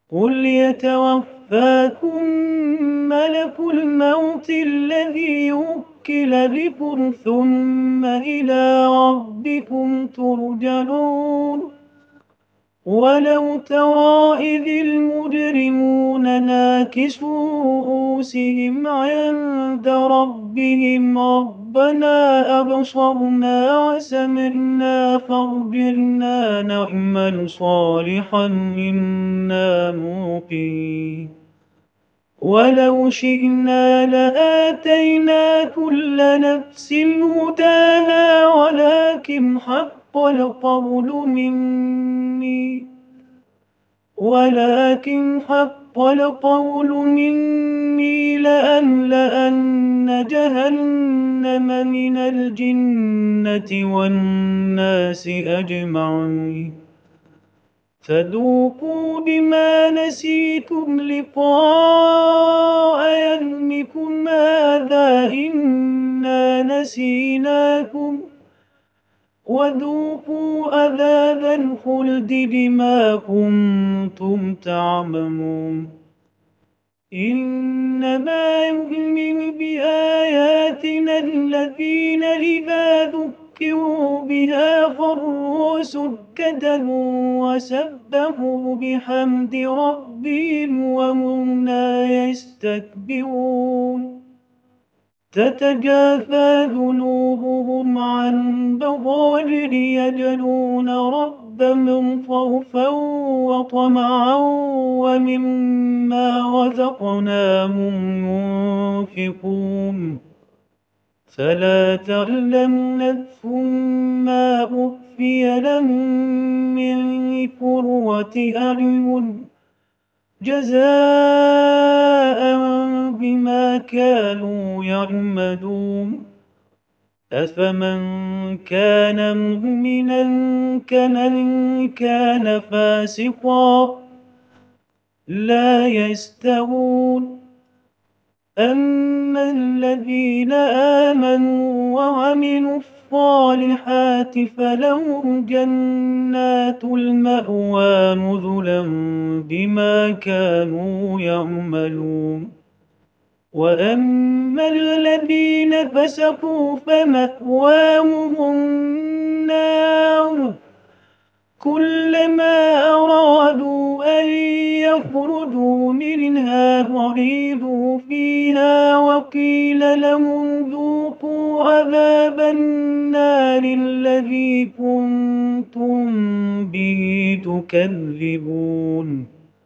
قل يتوفاكم ملك الموت الذي وكل بكم ثم إلى ربكم ترجعون. ولو ترى إذ المجرمون ناكسوا رؤوسهم عند ربهم ربنا أبصرنا وسمعنا فارجعنا نعمل صالحا إنا موقنون. ولو شئنا لآتينا كل نفس هداها ولكن حق القول مني لأملأن جهنم من الجنة والناس أجمعين. فذوقوا بما نسيتم لقاء يومكم هذا إنا نسيناكم وذوقوا عذاب الخلد بما كنتم تعملون. إنما يؤمن بآياتنا الذين إذا ذكروا بها خروا سجدا وسبحوا بحمد ربهم وهم لا يستكبرون. تتجافى جنوبهم عن المضاجع يدعون ربهم خوفا وطمعا ومما رزقناهم ينفقون. فلا تعلم نفس ما أخفي لهم من قرة أعين جزاء بما كانوا يعملون. أفمن كان مؤمنا كمن كان فاسقا لا يستوون. أما الذين آمنوا وعملوا الصالحات فلهم جنات المأوى نزلا بما كانوا يعملون. وأما الذين فسقوا فمأواهم النار كلما أرادوا أن يخرجوا منها أعيدوا فيها وقيل لهم ذوقوا عذاب النار الذي كنتم به تكذبون.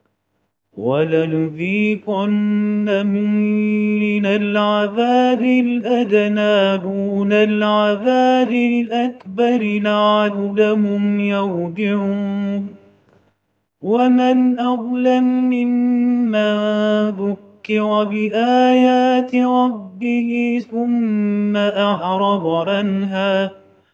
ولنذيقنهم من العذاب الأدنى دون العذاب الأكبر لعلهم يرجعون. ومن أظلم ممن ذكر بآيات ربه ثم أعرض عنها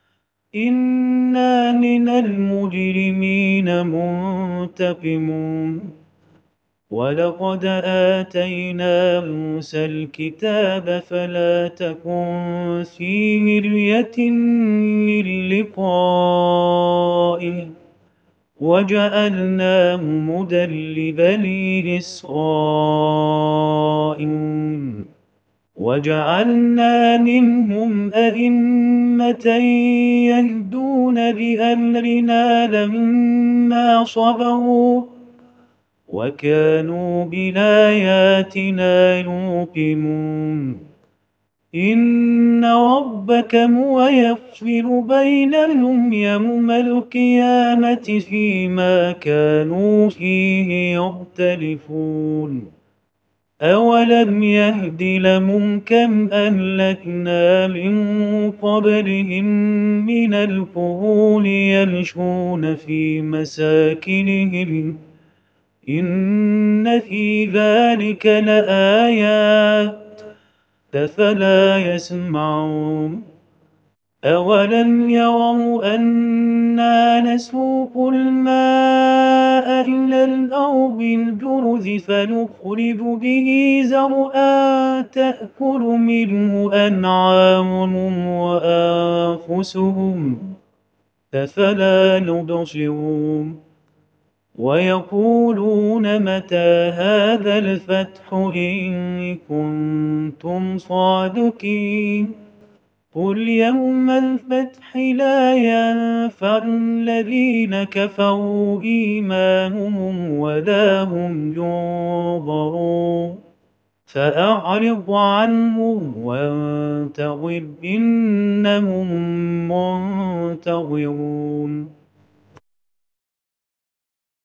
إنا من المجرمين منتقمون. ولقد آتينا موسى الكتاب فلا تكن في مرية من لقائه وجعلناه هدى لبني إسرائيل وجعلنا منهم أئمة يهدون بأمرنا لما صبروا وكانوا بآياتنا يوقنون. إن ربك هو يفصل بينهم يوم القيامة فيما كانوا فيه يختلفون. أولم يهد لهم كم أهلكنا من قبلهم من القرون يمشون في مساكنهم إن في ذلك لآيات أفلا يسمعون. أولم يروا أنا نسوق الماء إلى الأرض الجرز فنخرج به زرعا تأكل منه أنعامهم وأنفسهم أفلا نبصرون. ويقولون متى هذا الفتح إن كنتم صادقين قل يوم الفتح لا ينفع الذين كفروا إيمانهم ولا هم ينظرون فأعرض عنهم وانتظر إنهم منتظرون